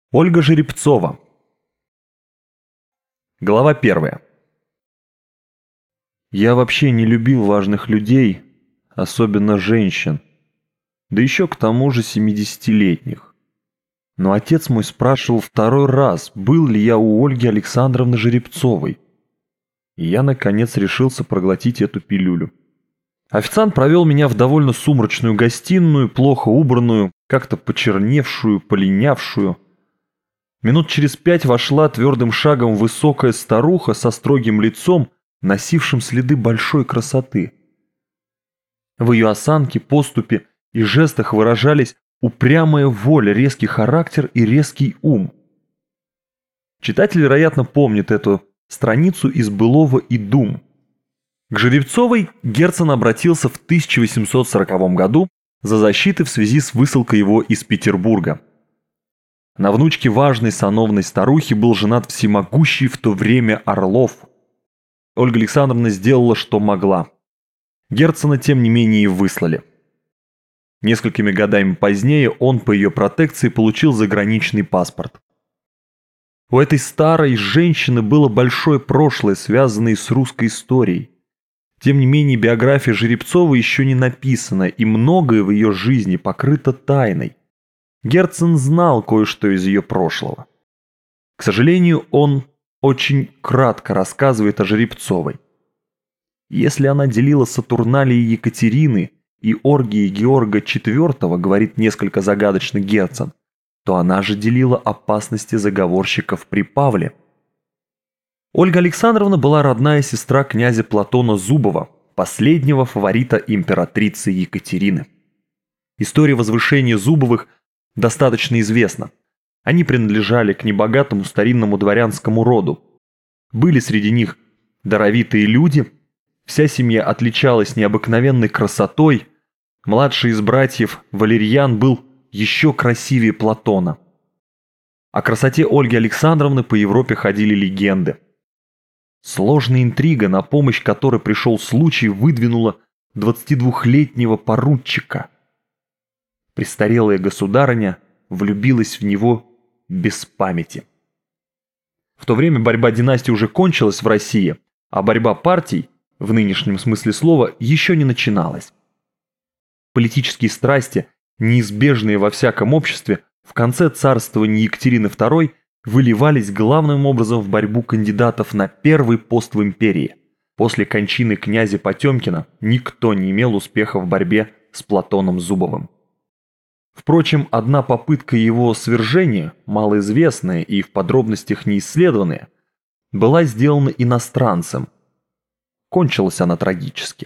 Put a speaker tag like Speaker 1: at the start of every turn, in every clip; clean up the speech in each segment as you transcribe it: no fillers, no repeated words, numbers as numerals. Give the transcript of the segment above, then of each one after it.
Speaker 1: Ольга Жеребцова. Глава 1. Я вообще не любил важных людей, особенно женщин, да еще к тому же 70-летних. Но отец мой спрашивал второй раз, был ли я у Ольги Александровны Жеребцовой. И я, наконец, решился проглотить эту пилюлю. Официант провел меня в довольно сумрачную гостиную, плохо убранную, как-то почерневшую, полинявшую. Минут через 5 вошла твердым шагом высокая старуха со строгим лицом, носившим следы большой красоты. В ее осанке, поступе и жестах выражались упрямая воля, резкий характер и резкий ум. Читатель, вероятно, помнит эту страницу из «Былого и дум». К Жеребцовой Герцен обратился в 1840 году за защитой в связи с высылкой его из Петербурга. На внучке важной сановной старухи был женат всемогущий в то время Орлов. Ольга Александровна сделала, что могла. Герцена, тем не менее, выслали. Несколькими годами позднее он по ее протекции получил заграничный паспорт. У этой старой женщины было большое прошлое, связанное с русской историей. Тем не менее, биография Жеребцовой еще не написана, и многое в ее жизни покрыто тайной. Герцен знал кое-что из ее прошлого. К сожалению, он очень кратко рассказывает о Жеребцовой. Если она делила Сатурналии Екатерины и оргии Георга IV, говорит несколько загадочно Герцен, то она же делила опасности заговорщиков при Павле. Ольга Александровна была родная сестра князя Платона Зубова, последнего фаворита императрицы Екатерины. История возвышения Зубовых достаточно известна. Они принадлежали к небогатому старинному дворянскому роду. Были среди них даровитые люди, вся семья отличалась необыкновенной красотой, младший из братьев Валерьян был еще красивее Платона. О красоте Ольги Александровны по Европе ходили легенды. Сложная интрига, на помощь которой пришел случай, выдвинула 22-летнего поручика. Престарелая государыня влюбилась в него без памяти. В то время борьба династий уже кончилась в России, а борьба партий, в нынешнем смысле слова, еще не начиналась. Политические страсти, неизбежные во всяком обществе, в конце царствования Екатерины II выливались главным образом в борьбу кандидатов на первый пост в империи. После кончины князя Потемкина никто не имел успеха в борьбе с Платоном Зубовым. Впрочем, одна попытка его свержения, малоизвестная и в подробностях неисследованная, была сделана иностранцем. Кончилась она трагически.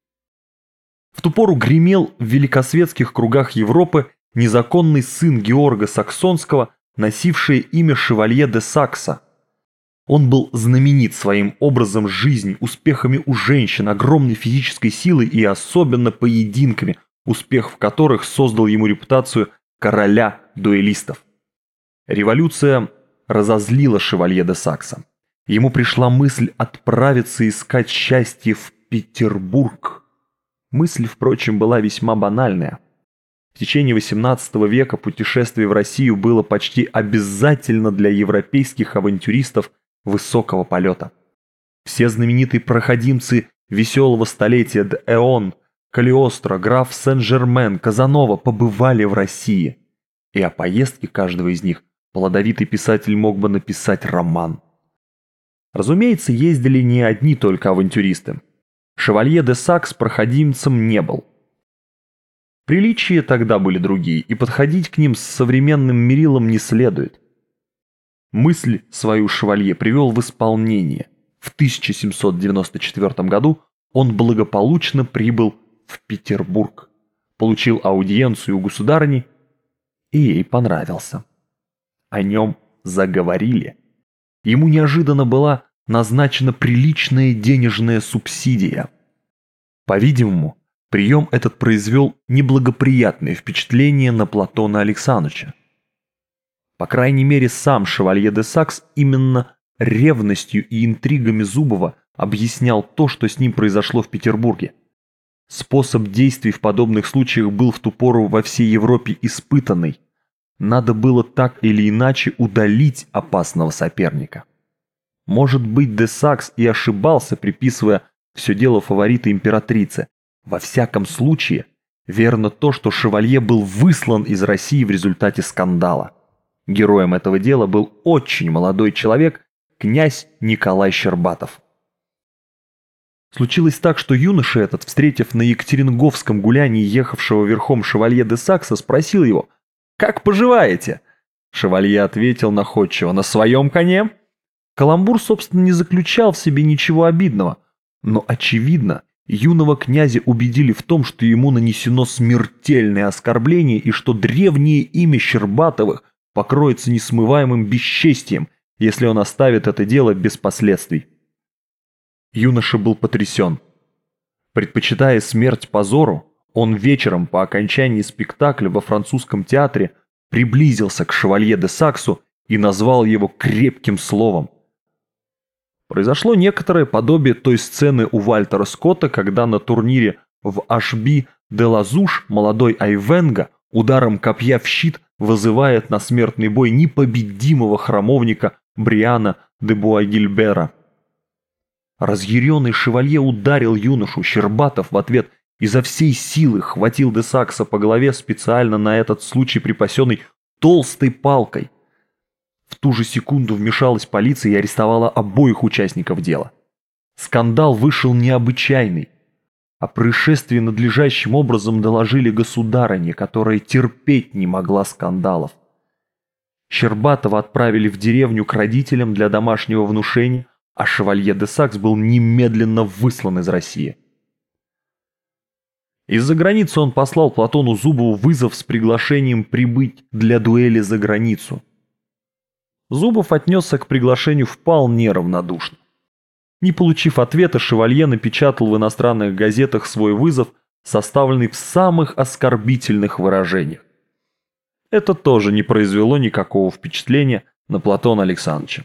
Speaker 1: В ту пору гремел в великосветских кругах Европы незаконный сын Георга Саксонского, носивший имя Шевалье де Сакса. Он был знаменит своим образом жизни, успехами у женщин, огромной физической силой и особенно поединками, успех в которых создал ему репутацию короля дуэлистов. Революция разозлила Шевалье де Сакса. Ему пришла мысль отправиться искать счастье в Петербург. Мысль, впрочем, была весьма банальная. В течение XVIII века путешествие в Россию было почти обязательно для европейских авантюристов высокого полета. Все знаменитые проходимцы веселого столетия д'Эон, Калиостро, граф Сен-Жермен, Казанова побывали в России. И о поездке каждого из них плодовитый писатель мог бы написать роман. Разумеется, ездили не одни только авантюристы. Шевалье де Сакс проходимцем не был. Приличия тогда были другие, и подходить к ним с современным мерилом не следует. Мысль свою Шевалье привел в исполнение. В 1794 году он благополучно прибыл в Петербург, получил аудиенцию у государыни, и ей понравился. О нем заговорили. Ему неожиданно была назначена приличная денежная субсидия. По-видимому, прием этот произвел неблагоприятное впечатление на Платона Александровича. По крайней мере, сам Шевалье де Сакс именно ревностью и интригами Зубова объяснял то, что с ним произошло в Петербурге. Способ действий в подобных случаях был в ту пору во всей Европе испытанный. Надо было так или иначе удалить опасного соперника. Может быть, де Сакс и ошибался, приписывая все дело фаворита императрице. Во всяком случае, верно то, что Шевалье был выслан из России в результате скандала. Героем этого дела был очень молодой человек, князь Николай Щербатов. Случилось так, что юноша этот, встретив на Екатеринговском гулянии ехавшего верхом шевалье де Сакса, спросил его: «Как поживаете?» Шевалье ответил находчиво: «На своем коне». Каламбур, собственно, не заключал в себе ничего обидного, но, очевидно, юного князя убедили в том, что ему нанесено смертельное оскорбление и что древнее имя Щербатовых покроется несмываемым бесчестием, если он оставит это дело без последствий. Юноша был потрясен. Предпочитая смерть позору, он вечером по окончании спектакля во французском театре приблизился к шевалье де Саксу и назвал его крепким словом. Произошло некоторое подобие той сцены у Вальтера Скотта, когда на турнире в Ашби де Лазуш молодой Айвенго ударом копья в щит вызывает на смертный бой непобедимого храмовника Бриана де Буагильбера. Разъяренный шевалье ударил юношу. Щербатов в ответ изо всей силы хватил де Сакса по голове специально на этот случай припасенной толстой палкой. В ту же секунду вмешалась полиция и арестовала обоих участников дела. Скандал вышел необычайный. О происшествии надлежащим образом доложили государыне, которая терпеть не могла скандалов. Щербатова отправили в деревню к родителям для домашнего внушения, а шевалье де Сакс был немедленно выслан из России. Из-за границы он послал Платону Зубову вызов с приглашением прибыть для дуэли за границу. Зубов отнесся к приглашению вполне равнодушно. Не получив ответа, шевалье напечатал в иностранных газетах свой вызов, составленный в самых оскорбительных выражениях. Это тоже не произвело никакого впечатления на Платона Александровича.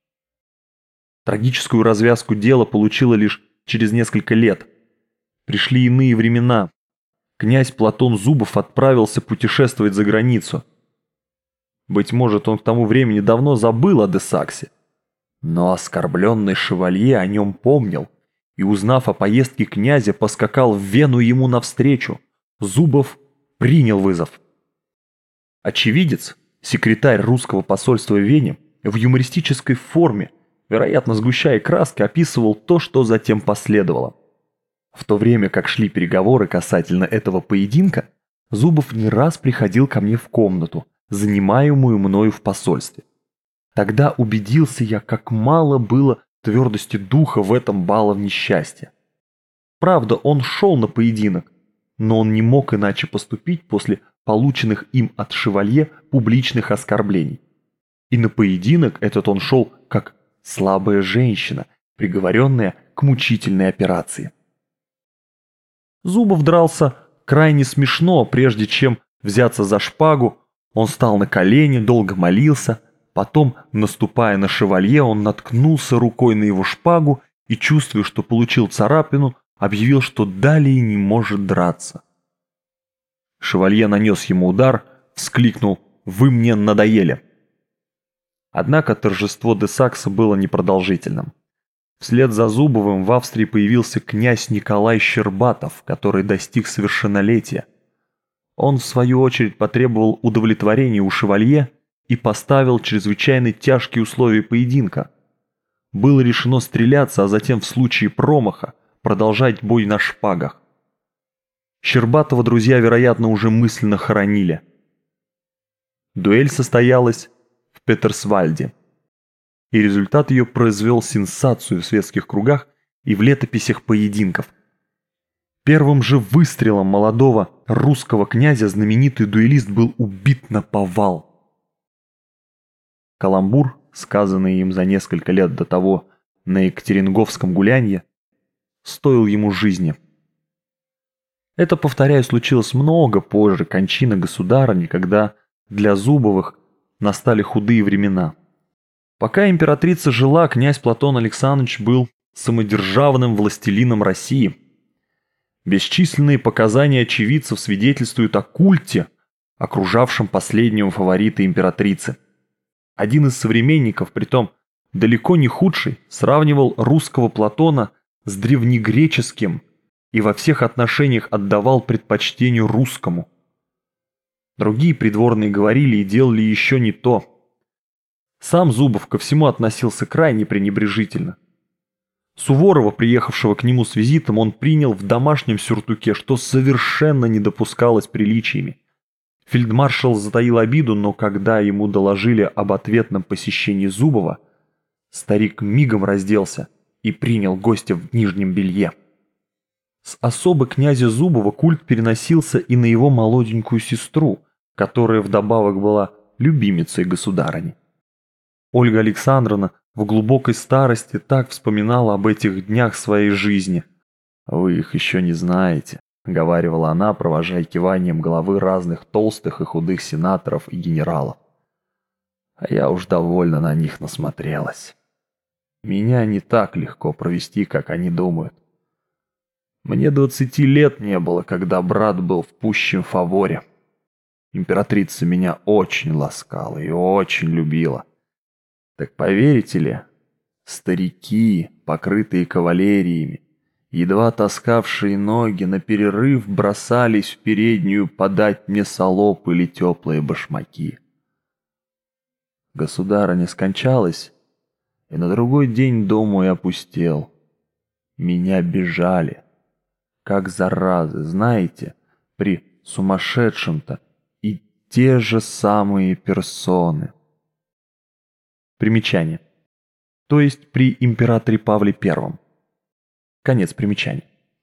Speaker 1: Трагическую развязку дела получило лишь через несколько лет. Пришли иные времена. Князь Платон Зубов отправился путешествовать за границу. Быть может, он к тому времени давно забыл о де Саксе. Но оскорбленный шевалье о нем помнил и, узнав о поездке князя, поскакал в Вену ему навстречу. Зубов принял вызов. Очевидец, секретарь русского посольства в Вене, в юмористической форме, вероятно, сгущая краски, описывал то, что затем последовало. В то время, как шли переговоры касательно этого поединка, Зубов не раз приходил ко мне в комнату, занимаемую мною в посольстве. Тогда убедился я, как мало было твердости духа в этом баловне счастья. Правда, он шел на поединок, но он не мог иначе поступить после полученных им от шевалье публичных оскорблений. И на поединок этот он шел как слабая женщина, приговоренная к мучительной операции. Зубов дрался крайне смешно. Прежде чем взяться за шпагу, он встал на колени, долго молился. Потом, наступая на шевалье, он наткнулся рукой на его шпагу и, чувствуя, что получил царапину, объявил, что далее не может драться. Шевалье нанес ему удар, вскликнул: «Вы мне надоели!» Однако торжество де Сакса было непродолжительным. Вслед за Зубовым в Австрии появился князь Николай Щербатов, который достиг совершеннолетия. Он, в свою очередь, потребовал удовлетворения у шевалье и поставил чрезвычайно тяжкие условия поединка. Было решено стреляться, а затем в случае промаха продолжать бой на шпагах. Щербатова друзья, вероятно, уже мысленно хоронили. Дуэль состоялась в Петерсвальде, и результат ее произвел сенсацию в светских кругах и в летописях поединков. Первым же выстрелом молодого русского князя знаменитый дуэлист был убит наповал. Каламбур, сказанный им за несколько лет до того на Екатеринговском гулянье, стоил ему жизни. Это, повторяю, случилось много позже кончины государыни, когда для Зубовых настали худые времена. Пока императрица жила, князь Платон Александрович был самодержавным властелином России. Бесчисленные показания очевидцев свидетельствуют о культе, окружавшем последнего фаворита императрицы. Один из современников, притом далеко не худший, сравнивал русского Платона с древнегреческим и во всех отношениях отдавал предпочтению русскому. Другие придворные говорили и делали еще не то. Сам Зубов ко всему относился крайне пренебрежительно. Суворова, приехавшего к нему с визитом, он принял в домашнем сюртуке, что совершенно не допускалось приличиями. Фельдмаршал затаил обиду, но когда ему доложили об ответном посещении Зубова, старик мигом разделся и принял гостя в нижнем белье. С особы князя Зубова культ переносился и на его молоденькую сестру, которая вдобавок была любимицей государыни. Ольга Александровна в глубокой старости так вспоминала об этих днях своей жизни. «Вы их еще не знаете», — говаривала она, провожая киванием головы разных толстых и худых сенаторов и генералов. «А я уж довольно на них насмотрелась. Меня не так легко провести, как они думают. Мне 20 лет не было, когда брат был в пущем фаворе. Императрица меня очень ласкала и очень любила. Так поверите ли, старики, покрытые кавалериями, едва таскавшие ноги, на перерыв бросались в переднюю подать мне салоп или теплые башмаки. Государыня скончалась, и на другой день дом мой опустел. Меня бежали, как заразы, знаете, при сумасшедшем-то и те же самые персоны». Примечание. То есть при императоре Павле I. Конец примечания.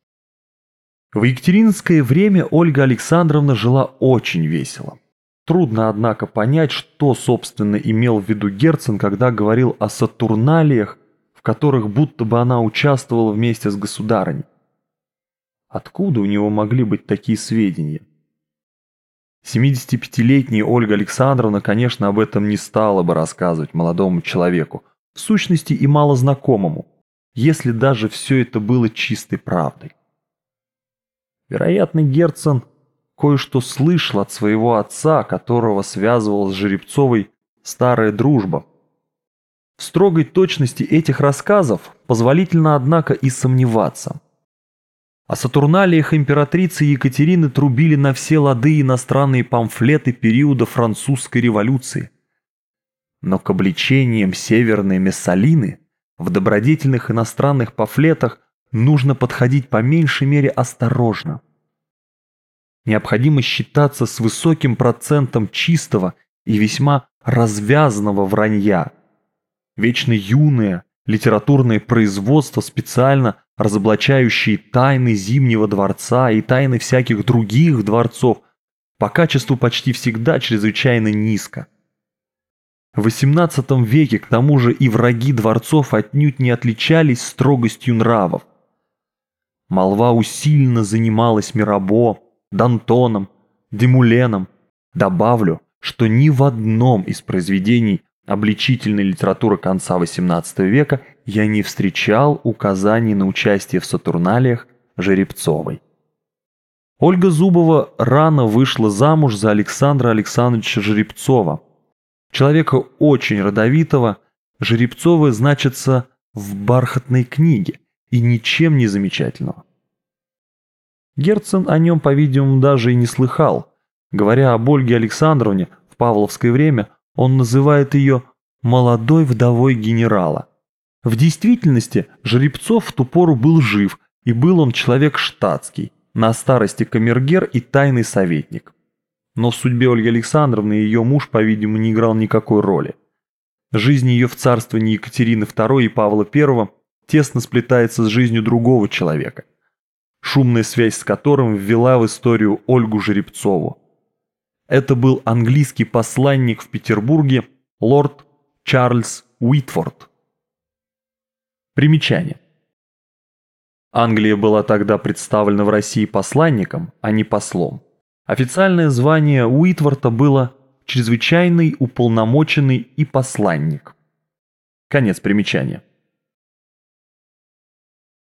Speaker 1: В екатерининское время Ольга Александровна жила очень весело. Трудно, однако, понять, что, собственно, имел в виду Герцен, когда говорил о сатурналиях, в которых будто бы она участвовала вместе с государыней. Откуда у него могли быть такие сведения? 75-летняя Ольга Александровна, конечно, об этом не стала бы рассказывать молодому человеку, в сущности и малознакомому, если даже все это было чистой правдой. Вероятно, Герцен кое-что слышал от своего отца, которого связывала с Жеребцовой старая дружба. В строгой точности этих рассказов позволительно, однако, и сомневаться. О сатурналиях императрицы Екатерины трубили на все лады иностранные памфлеты периода французской революции. Но к обличениям северной Мессалины в добродетельных иностранных памфлетах нужно подходить по меньшей мере осторожно. Необходимо считаться с высоким процентом чистого и весьма развязанного вранья. Вечно юное литературное производство, специально разоблачающие тайны Зимнего дворца и тайны всяких других дворцов, по качеству почти всегда чрезвычайно низко. В XVIII веке, к тому же, и враги дворцов отнюдь не отличались строгостью нравов. Молва усиленно занималась Мирабо, Д'Антоном, Демуленом. Добавлю, что ни в одном из произведений обличительной литературы конца XVIII века я не встречал указаний на участие в сатурналиях Жеребцовой. Ольга Зубова рано вышла замуж за Александра Александровича Жеребцова. Человека очень родовитого, Жеребцова значится в бархатной книге и ничем не замечательного. Герцен о нем, по-видимому, даже и не слыхал. Говоря об Ольге Александровне в павловское время, он называет ее «молодой вдовой генерала». В действительности Жеребцов в ту пору был жив, и был он человек штатский, на старости камергер и тайный советник. Но в судьбе Ольги Александровны ее муж, по-видимому, не играл никакой роли. Жизнь ее в царствовании Екатерины II и Павла I тесно сплетается с жизнью другого человека, шумная связь с которым ввела в историю Ольгу Жеребцову. Это был английский посланник в Петербурге лорд Чарльз Уитфорд. Примечание. Англия была тогда представлена в России посланником, а не послом. Официальное звание Уитворта было «чрезвычайный уполномоченный и посланник». Конец примечания.